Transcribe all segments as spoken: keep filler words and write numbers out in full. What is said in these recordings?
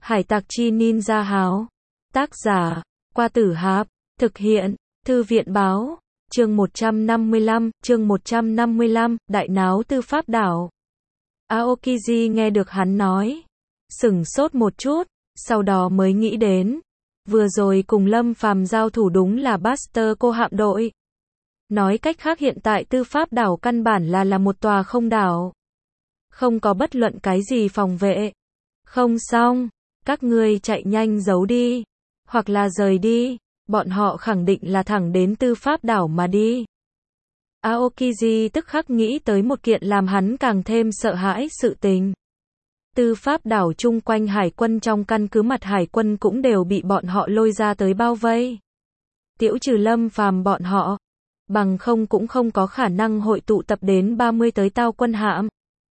Hải tặc chi ninja háo. Tác giả, Qua Tử Hạp. Thực hiện, Thư viện báo. Chương một trăm năm mươi lăm, chương một trăm năm mươi lăm, đại náo tư pháp đảo. Aokiji nghe được hắn nói. Sửng sốt một chút, sau đó mới nghĩ đến. Vừa rồi cùng Lâm Phàm giao thủ đúng là Buster cô hạm đội. Nói cách khác hiện tại tư pháp đảo căn bản là là một tòa không đảo. Không có bất luận cái gì phòng vệ. Không xong, các ngươi chạy nhanh giấu đi. Hoặc là rời đi, bọn họ khẳng định là thẳng đến tư pháp đảo mà đi. Aokiji tức khắc nghĩ tới một kiện làm hắn càng thêm sợ hãi sự tình. Tư pháp đảo chung quanh hải quân trong căn cứ mặt hải quân cũng đều bị bọn họ lôi ra tới bao vây. Tiễu trừ Lâm Phàm bọn họ, bằng không cũng không có khả năng hội tụ tập đến ba mươi tới tao quân hạm.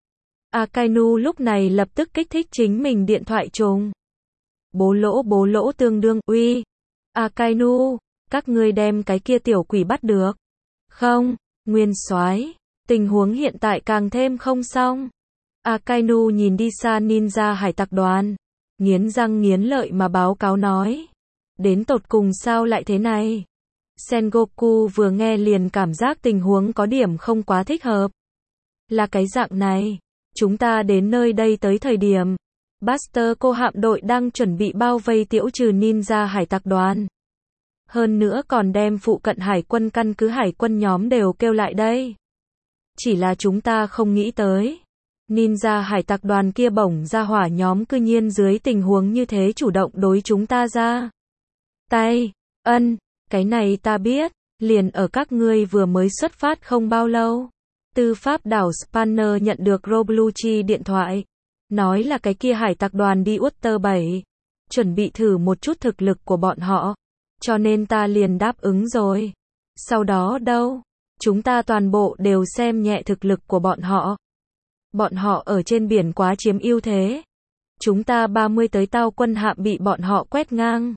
Akainu lúc này lập tức kích thích chính mình điện thoại trùng. Bố lỗ bố lỗ tương đương, uy. Akainu, các ngươi đem cái kia tiểu quỷ bắt được. Không, Nguyên Soái, tình huống hiện tại càng thêm không xong. Akainu nhìn đi xa ninja hải tặc đoàn, nghiến răng nghiến lợi mà báo cáo nói. Đến tột cùng sao lại thế này? Sengoku vừa nghe liền cảm giác tình huống có điểm không quá thích hợp. Là cái dạng này, chúng ta đến nơi đây tới thời điểm Buster cô hạm đội đang chuẩn bị bao vây tiễu trừ ninja hải tặc đoàn. Hơn nữa còn đem phụ cận hải quân căn cứ hải quân nhóm đều kêu lại đây. Chỉ là chúng ta không nghĩ tới. Ninja hải tặc đoàn kia bổng ra hỏa nhóm cư nhiên dưới tình huống như thế chủ động đối chúng ta ra tay. Ân, cái này ta biết, liền ở các ngươi vừa mới xuất phát không bao lâu. Tư pháp đảo Spanner nhận được Robluchi điện thoại. Nói là cái kia hải tặc đoàn đi Utter bảy. Chuẩn bị thử một chút thực lực của bọn họ. Cho nên ta liền đáp ứng rồi. Sau đó đâu? Chúng ta toàn bộ đều xem nhẹ thực lực của bọn họ. Bọn họ ở trên biển quá chiếm ưu thế. Chúng ta ba mươi tới tao quân hạm bị bọn họ quét ngang.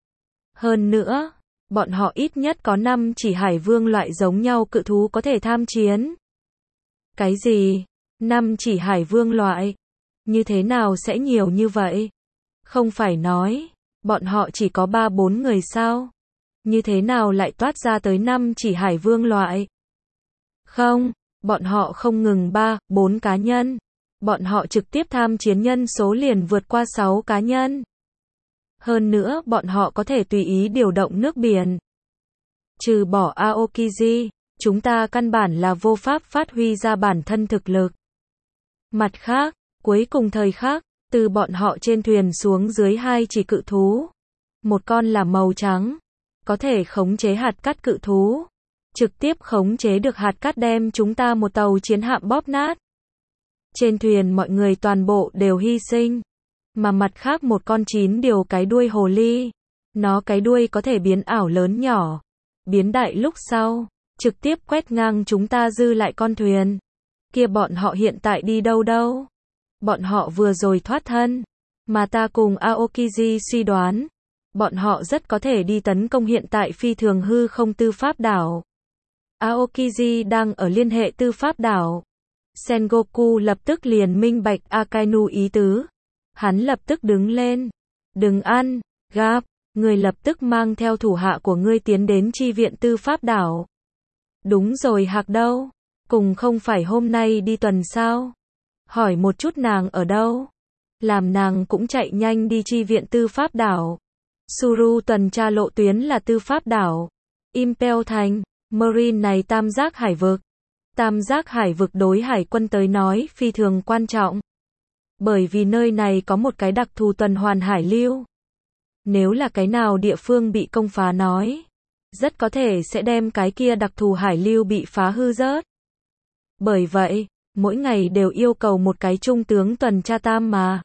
Hơn nữa, bọn họ ít nhất có năm chỉ hải vương loại giống nhau cự thú có thể tham chiến. Cái gì? Năm chỉ hải vương loại? Như thế nào sẽ nhiều như vậy? Không phải nói, bọn họ chỉ có ba bốn người sao? Như thế nào lại toát ra tới năm chỉ hải vương loại? Không, bọn họ không ngừng ba, bốn cá nhân. Bọn họ trực tiếp tham chiến nhân số liền vượt qua sáu cá nhân. Hơn nữa, bọn họ có thể tùy ý điều động nước biển. Trừ bỏ Aokiji, chúng ta căn bản là vô pháp phát huy ra bản thân thực lực. Mặt khác, cuối cùng thời khắc, từ bọn họ trên thuyền xuống dưới hai chỉ cự thú. Một con là màu trắng, có thể khống chế hạt cát cự thú. Trực tiếp khống chế được hạt cát đem chúng ta một tàu chiến hạm bóp nát. Trên thuyền mọi người toàn bộ đều hy sinh. Mà mặt khác một con chín điều cái đuôi hồ ly. Nó cái đuôi có thể biến ảo lớn nhỏ. Biến đại lúc sau, trực tiếp quét ngang chúng ta dư lại con thuyền. Kia bọn họ hiện tại đi đâu đâu? Bọn họ vừa rồi thoát thân. Mà ta cùng Aokiji suy đoán. Bọn họ rất có thể đi tấn công hiện tại phi thường hư không tư pháp đảo. Aokiji đang ở liên hệ tư pháp đảo. Sengoku lập tức liền minh bạch Akainu ý tứ. Hắn lập tức đứng lên. Đừng ăn, Gap, người lập tức mang theo thủ hạ của ngươi tiến đến chi viện tư pháp đảo. Đúng rồi Hạc đâu? Cùng không phải hôm nay đi tuần sao? Hỏi một chút nàng ở đâu? Làm nàng cũng chạy nhanh đi chi viện tư pháp đảo. Suru tuần tra lộ tuyến là tư pháp đảo. Impel thành, Marine này tam giác hải vực. Tam giác hải vực đối hải quân tới nói phi thường quan trọng. Bởi vì nơi này có một cái đặc thù tuần hoàn hải lưu. Nếu là cái nào địa phương bị công phá nói, rất có thể sẽ đem cái kia đặc thù hải lưu bị phá hư rớt. Bởi vậy, mỗi ngày đều yêu cầu một cái trung tướng tuần tra tam mà.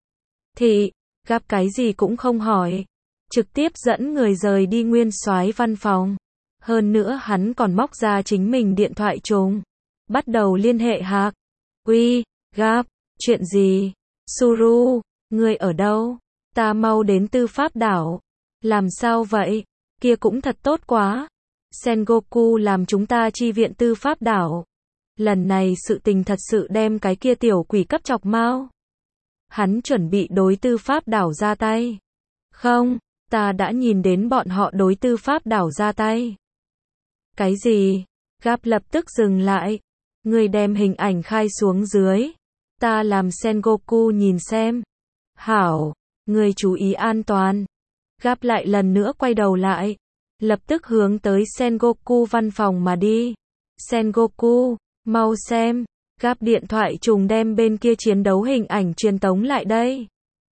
Thì, gặp cái gì cũng không hỏi. Trực tiếp dẫn người rời đi Nguyên Soái văn phòng. Hơn nữa hắn còn móc ra chính mình điện thoại trùng. Bắt đầu liên hệ Hạc. Uy, Gap, chuyện gì? Suru, ngươi ở đâu? Ta mau đến tư pháp đảo. Làm sao vậy? Kia cũng thật tốt quá. Sengoku làm chúng ta chi viện tư pháp đảo. Lần này sự tình thật sự đem cái kia tiểu quỷ cấp chọc mau. Hắn chuẩn bị đối Tư Pháp đảo ra tay. Không, ta đã nhìn đến bọn họ đối Tư Pháp đảo ra tay. Cái gì? Gap lập tức dừng lại. Người đem hình ảnh khai xuống dưới. Ta làm Sengoku nhìn xem. Hảo, người chú ý an toàn. Gap lại lần nữa quay đầu lại. Lập tức hướng tới Sengoku văn phòng mà đi. Sengoku, mau xem. Gap điện thoại trùng đem bên kia chiến đấu hình ảnh truyền tống lại đây.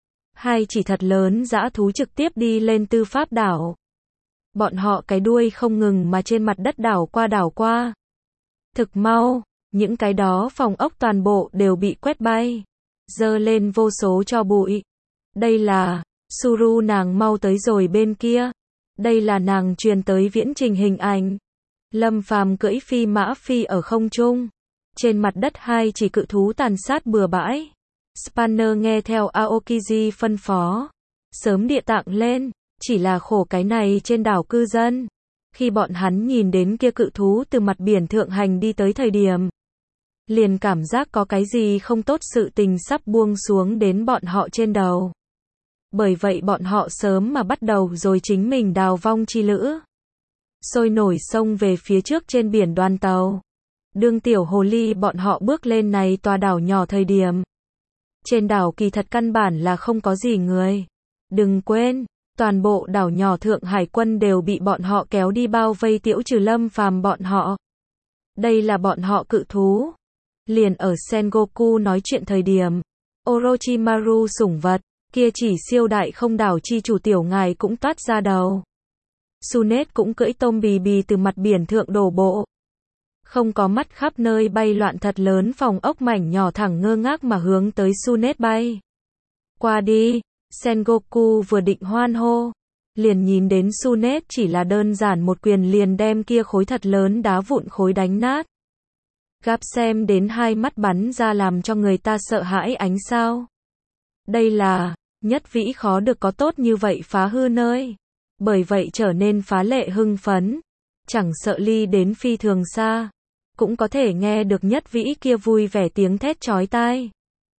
Hai chỉ thật lớn dã thú trực tiếp đi lên Tư Pháp đảo. Bọn họ cái đuôi không ngừng mà trên mặt đất đảo qua đảo qua. Thực mau, những cái đó phòng ốc toàn bộ đều bị quét bay. Dơ lên vô số tro bụi. Đây là, Suru nàng mau tới rồi bên kia. Đây là nàng truyền tới viễn trình hình ảnh. Lâm Phàm cưỡi phi mã phi ở không trung. Trên mặt đất hai chỉ cự thú tàn sát bừa bãi. Spanner nghe theo Aokiji phân phó. Sớm địa tạng lên, chỉ là khổ cái này trên đảo cư dân. Khi bọn hắn nhìn đến kia cự thú từ mặt biển thượng hành đi tới thời điểm. Liền cảm giác có cái gì không tốt sự tình sắp buông xuống đến bọn họ trên đầu. Bởi vậy bọn họ sớm mà bắt đầu rồi chính mình đào vong chi lữ. Sôi nổi sông về phía trước trên biển đoàn tàu. Đương tiểu hồ ly bọn họ bước lên này tòa đảo nhỏ thời điểm. Trên đảo kỳ thật căn bản là không có gì người. Đừng quên, toàn bộ đảo nhỏ thượng hải quân đều bị bọn họ kéo đi bao vây Tiễu Trừ Lâm Phàm bọn họ. Đây là bọn họ cự thú. Liền ở Sengoku nói chuyện thời điểm, Orochimaru sủng vật, kia chỉ siêu đại không đảo chi chủ tiểu ngài cũng toát ra đầu. Sunet cũng cưỡi tôm bì bì từ mặt biển thượng đổ bộ. Không có mắt khắp nơi bay loạn thật lớn phòng ốc mảnh nhỏ thẳng ngơ ngác mà hướng tới Sunet bay. Qua đi, Sengoku vừa định hoan hô. Liền nhìn đến Sunet chỉ là đơn giản một quyền liền đem kia khối thật lớn đá vụn khối đánh nát. Gap xem đến hai mắt bắn ra làm cho người ta sợ hãi ánh sao. Đây là, nhất vĩ khó được có tốt như vậy phá hư nơi. Bởi vậy trở nên phá lệ hưng phấn. Chẳng sợ ly đến phi thường xa. Cũng có thể nghe được nhất vĩ kia vui vẻ tiếng thét chói tai.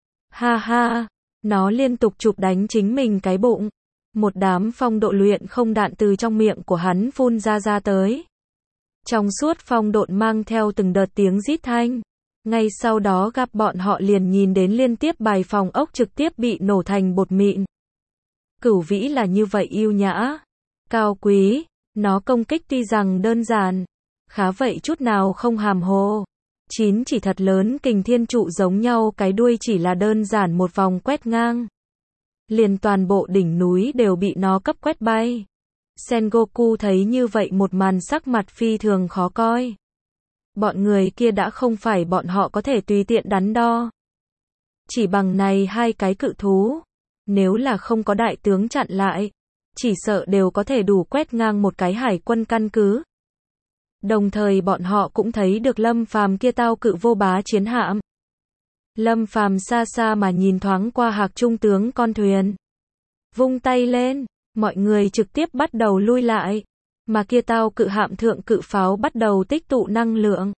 Ha ha, nó liên tục chụp đánh chính mình cái bụng. Một đám phong độ luyện không đạn từ trong miệng của hắn phun ra ra tới. Trong suốt phong độn mang theo từng đợt tiếng rít thanh. Ngay sau đó gặp bọn họ liền nhìn đến liên tiếp bài phòng ốc trực tiếp bị nổ thành bột mịn. Cửu vĩ là như vậy yêu nhã, cao quý, nó công kích tuy rằng đơn giản, khá vậy chút nào không hàm hồ. Chín chỉ thật lớn kình thiên trụ giống nhau cái đuôi chỉ là đơn giản một vòng quét ngang. Liền toàn bộ đỉnh núi đều bị nó cấp quét bay. Sengoku thấy như vậy một màn sắc mặt phi thường khó coi. Bọn người kia đã không phải bọn họ có thể tùy tiện đắn đo. Chỉ bằng này hai cái cự thú, nếu là không có đại tướng chặn lại, chỉ sợ đều có thể đủ quét ngang một cái hải quân căn cứ. Đồng thời bọn họ cũng thấy được Lâm Phàm kia tao cự vô bá chiến hạm. Lâm Phàm xa xa mà nhìn thoáng qua hạc trung tướng con thuyền. Vung tay lên, mọi người trực tiếp bắt đầu lui lại. Mà kia tao cự hạm thượng cự pháo bắt đầu tích tụ năng lượng.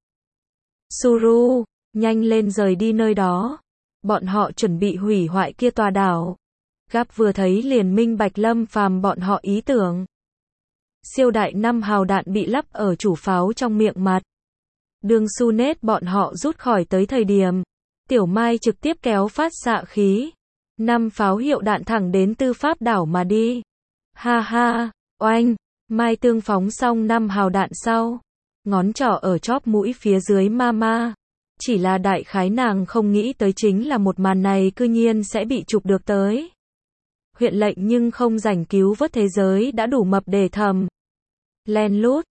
Suru, nhanh lên rời đi nơi đó. Bọn họ chuẩn bị hủy hoại kia tòa đảo. Gap vừa thấy liền minh bạch Lâm Phàm bọn họ ý tưởng. Siêu đại năm hào đạn bị lắp ở chủ pháo trong miệng mặt. Đường Sunet bọn họ rút khỏi tới thời điểm. Tiểu Mai trực tiếp kéo phát xạ khí. Năm pháo hiệu đạn thẳng đến Tư Pháp đảo mà đi. Ha ha, oanh. Mai tương phóng xong năm hào đạn sau. Ngón trỏ ở chóp mũi phía dưới mama. Chỉ là đại khái nàng không nghĩ tới chính là một màn này cư nhiên sẽ bị chụp được tới. Huyện lệnh nhưng không rảnh cứu vớt thế giới đã đủ mập để thầm. Len lút,